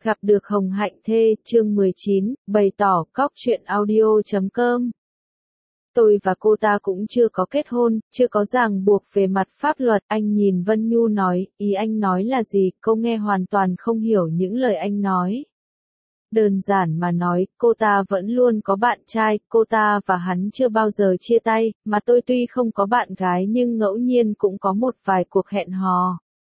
Gặp được Hồng Hạnh Thê, chương 19, bày tỏ, cóc truyện audio.com. Tôi và cô ta cũng chưa có kết hôn, chưa có ràng buộc về mặt pháp luật. Anh nhìn Vân Nhu nói, ý anh nói là gì? Cô nghe hoàn toàn không hiểu những lời anh nói. Đơn giản mà nói, cô ta vẫn luôn có bạn trai, cô ta và hắn chưa bao giờ chia tay, mà tôi tuy không có bạn gái nhưng ngẫu nhiên cũng có một vài cuộc hẹn hò.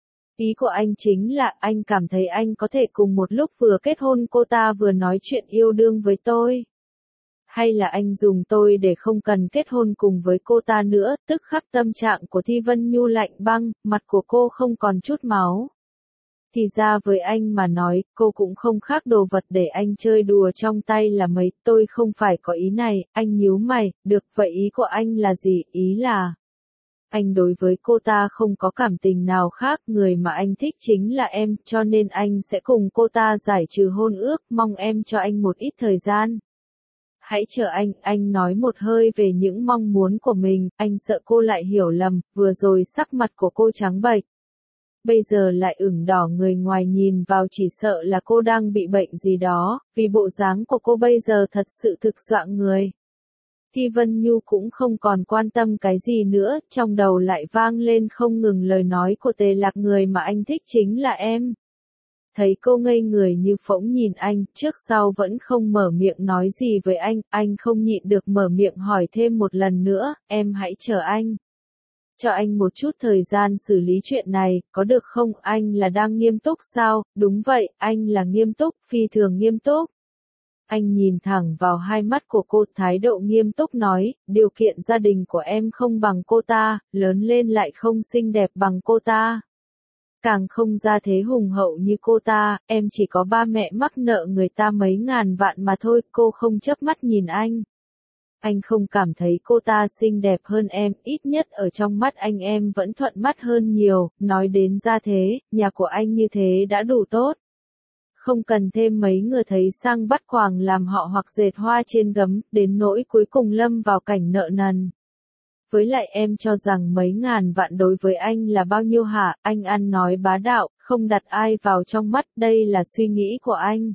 Ý của anh chính là anh cảm thấy anh có thể cùng một lúc vừa kết hôn cô ta vừa nói chuyện yêu đương với tôi. Hay là anh dùng tôi để không cần kết hôn cùng với cô ta nữa, tức khắc tâm trạng của Thi Vân Nhu lạnh băng, mặt của cô không còn chút máu. Thì ra với anh mà nói, cô cũng không khác đồ vật để anh chơi đùa trong tay là mấy, tôi không phải có ý này, anh nhíu mày, được, vậy ý của anh là gì? Ý là anh đối với cô ta không có cảm tình nào khác, người mà anh thích chính là em, cho nên anh sẽ cùng cô ta giải trừ hôn ước, mong em cho anh một ít thời gian. Hãy chờ anh nói một hơi về những mong muốn của mình, anh sợ cô lại hiểu lầm, vừa rồi sắc mặt của cô trắng bệch. Bây giờ lại ửng đỏ, người ngoài nhìn vào chỉ sợ là cô đang bị bệnh gì đó, vì bộ dáng của cô bây giờ thật sự thực dọa người. Thi Vân Nhu cũng không còn quan tâm cái gì nữa, trong đầu lại vang lên không ngừng lời nói của Tề Lạc, người mà anh thích chính là em. Thấy cô ngây người như phỗng nhìn anh, trước sau vẫn không mở miệng nói gì với anh không nhịn được mở miệng hỏi thêm một lần nữa, em hãy chờ anh. Cho anh một chút thời gian xử lý chuyện này, có được không? Anh là đang nghiêm túc sao? Đúng vậy, anh là nghiêm túc, phi thường nghiêm túc. Anh nhìn thẳng vào hai mắt của cô, thái độ nghiêm túc nói, điều kiện gia đình của em không bằng cô ta, lớn lên lại không xinh đẹp bằng cô ta. Càng không gia thế hùng hậu như cô ta, em chỉ có ba mẹ mắc nợ người ta mấy ngàn vạn mà thôi. Cô không chớp mắt nhìn anh. Anh không cảm thấy cô ta xinh đẹp hơn em, ít nhất ở trong mắt anh em vẫn thuận mắt hơn nhiều, nói đến gia thế, nhà của anh như thế đã đủ tốt. Không cần thêm mấy người thấy sang bắt quàng làm họ hoặc dệt hoa trên gấm, đến nỗi cuối cùng lâm vào cảnh nợ nần. Với lại em cho rằng mấy ngàn vạn đối với anh là bao nhiêu hả? Anh ăn nói bá đạo, không đặt ai vào trong mắt, đây là suy nghĩ của anh.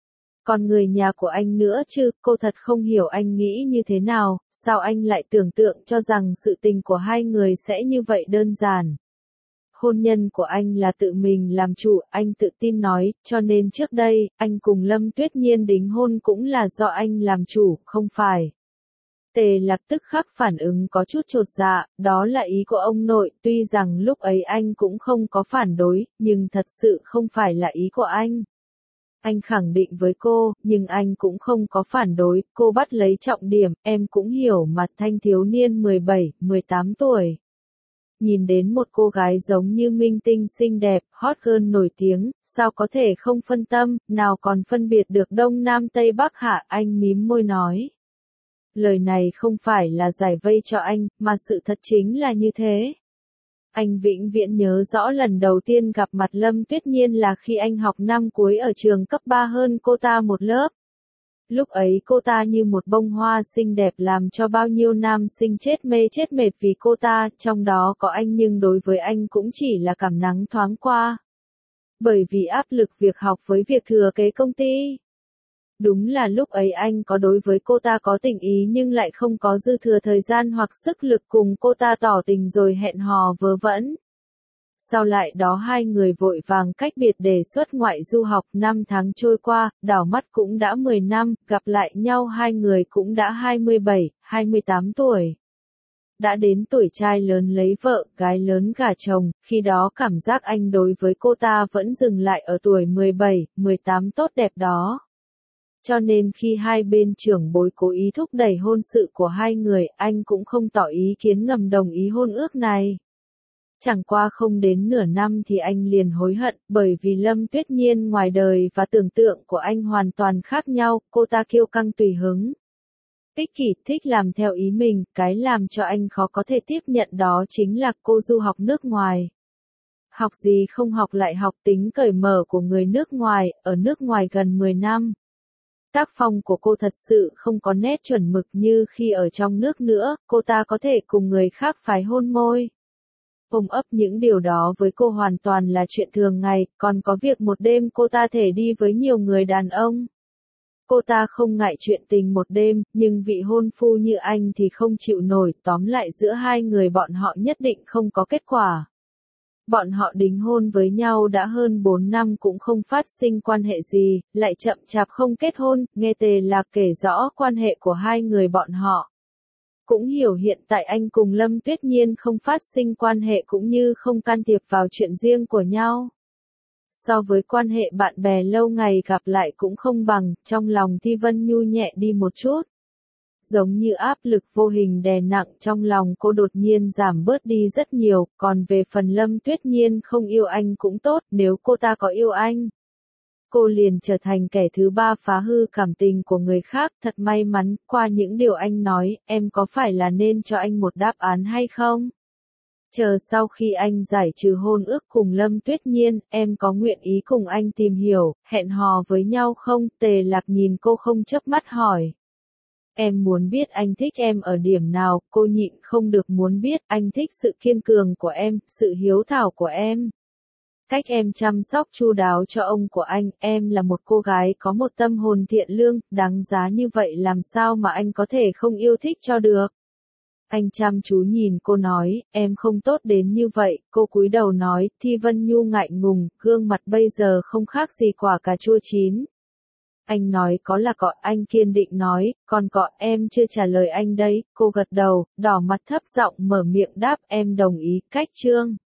Còn người nhà của anh nữa chứ, cô thật không hiểu anh nghĩ như thế nào, sao anh lại tưởng tượng cho rằng sự tình của hai người sẽ như vậy đơn giản. Hôn nhân của anh là tự mình làm chủ, anh tự tin nói, cho nên trước đây, anh cùng Lâm Tuyết Nhiên đính hôn cũng là do anh làm chủ, không phải. Tề Lạc tức khắc phản ứng có chút chột dạ, đó là ý của ông nội, tuy rằng lúc ấy anh cũng không có phản đối, nhưng thật sự không phải là ý của anh. Anh khẳng định với cô, nhưng anh cũng không có phản đối, cô bắt lấy trọng điểm, em cũng hiểu mà, thanh thiếu niên 17, 18 tuổi. Nhìn đến một cô gái giống như minh tinh xinh đẹp, hot girl nổi tiếng, sao có thể không phân tâm, nào còn phân biệt được Đông Nam Tây Bắc hả? Anh mím môi nói. Lời này không phải là giải vây cho anh, mà sự thật chính là như thế. Anh vĩnh viễn nhớ rõ lần đầu tiên gặp mặt Lâm Tuyết Nhiên là khi anh học năm cuối ở trường cấp 3 hơn cô ta một lớp. Lúc ấy cô ta như một bông hoa xinh đẹp làm cho bao nhiêu nam sinh chết mê chết mệt vì cô ta, trong đó có anh, nhưng đối với anh cũng chỉ là cảm nắng thoáng qua. Bởi vì áp lực việc học với việc thừa kế công ty. Đúng là lúc ấy anh có đối với cô ta có tình ý nhưng lại không có dư thừa thời gian hoặc sức lực cùng cô ta tỏ tình rồi hẹn hò vớ vẩn. Sau lại đó hai người vội vàng cách biệt để xuất ngoại du học, 5 tháng trôi qua, đảo mắt cũng đã 10 năm, gặp lại nhau hai người cũng đã 27, 28 tuổi. Đã đến tuổi trai lớn lấy vợ, gái lớn gả chồng, khi đó cảm giác anh đối với cô ta vẫn dừng lại ở tuổi 17, 18 tốt đẹp đó. Cho nên khi hai bên trưởng bối cố ý thúc đẩy hôn sự của hai người, anh cũng không tỏ ý kiến ngầm đồng ý hôn ước này. Chẳng qua không đến nửa năm thì anh liền hối hận, bởi vì Lâm Tuyết Nhiên ngoài đời và tưởng tượng của anh hoàn toàn khác nhau, cô ta kiêu căng tùy hứng. Ích kỷ, thích làm theo ý mình, cái làm cho anh khó có thể tiếp nhận đó chính là cô du học nước ngoài. Học gì không học lại học, tính cởi mở của người nước ngoài, ở nước ngoài gần 10 năm. Tác phong của cô thật sự không có nét chuẩn mực như khi ở trong nước nữa, cô ta có thể cùng người khác phái hôn môi. ôm ấp những điều đó với cô hoàn toàn là chuyện thường ngày, còn có việc một đêm cô ta thể đi với nhiều người đàn ông. Cô ta không ngại chuyện tình một đêm, nhưng vị hôn phu như anh thì không chịu nổi, tóm lại giữa hai người bọn họ nhất định không có kết quả. Bọn họ đính hôn với nhau đã hơn 4 năm cũng không phát sinh quan hệ gì, lại chậm chạp không kết hôn, nghe Tề Lạc kể rõ quan hệ của hai người bọn họ. Cũng hiểu hiện tại anh cùng Lâm Tuyết Nhiên không phát sinh quan hệ cũng như không can thiệp vào chuyện riêng của nhau. So với quan hệ bạn bè lâu ngày gặp lại cũng không bằng, trong lòng Thi Vân Nhu nhẹ đi một chút. Giống như áp lực vô hình đè nặng trong lòng cô đột nhiên giảm bớt đi rất nhiều, còn về phần Lâm Tuyết Nhiên không yêu anh cũng tốt, nếu cô ta có yêu anh. Cô liền trở thành kẻ thứ ba phá hư cảm tình của người khác, thật may mắn, qua những điều anh nói, em có phải là nên cho anh một đáp án hay không? Chờ sau khi anh giải trừ hôn ước cùng Lâm Tuyết Nhiên, em có nguyện ý cùng anh tìm hiểu, hẹn hò với nhau không? Tề Lạc nhìn cô không chớp mắt hỏi. Em muốn biết anh thích em ở điểm nào, cô nhịn không được muốn biết, anh thích sự kiên cường của em, sự hiếu thảo của em. Cách em chăm sóc chu đáo cho ông của anh, em là một cô gái có một tâm hồn thiện lương, đáng giá như vậy làm sao mà anh có thể không yêu thích cho được. Anh chăm chú nhìn cô nói, em không tốt đến như vậy, cô cúi đầu nói, Thi Vân Nhu ngại ngùng, gương mặt bây giờ không khác gì quả cà chua chín. Anh nói có là có, anh kiên định nói, còn có em chưa trả lời anh đấy, cô gật đầu, đỏ mặt thấp giọng mở miệng đáp em đồng ý, cách chương.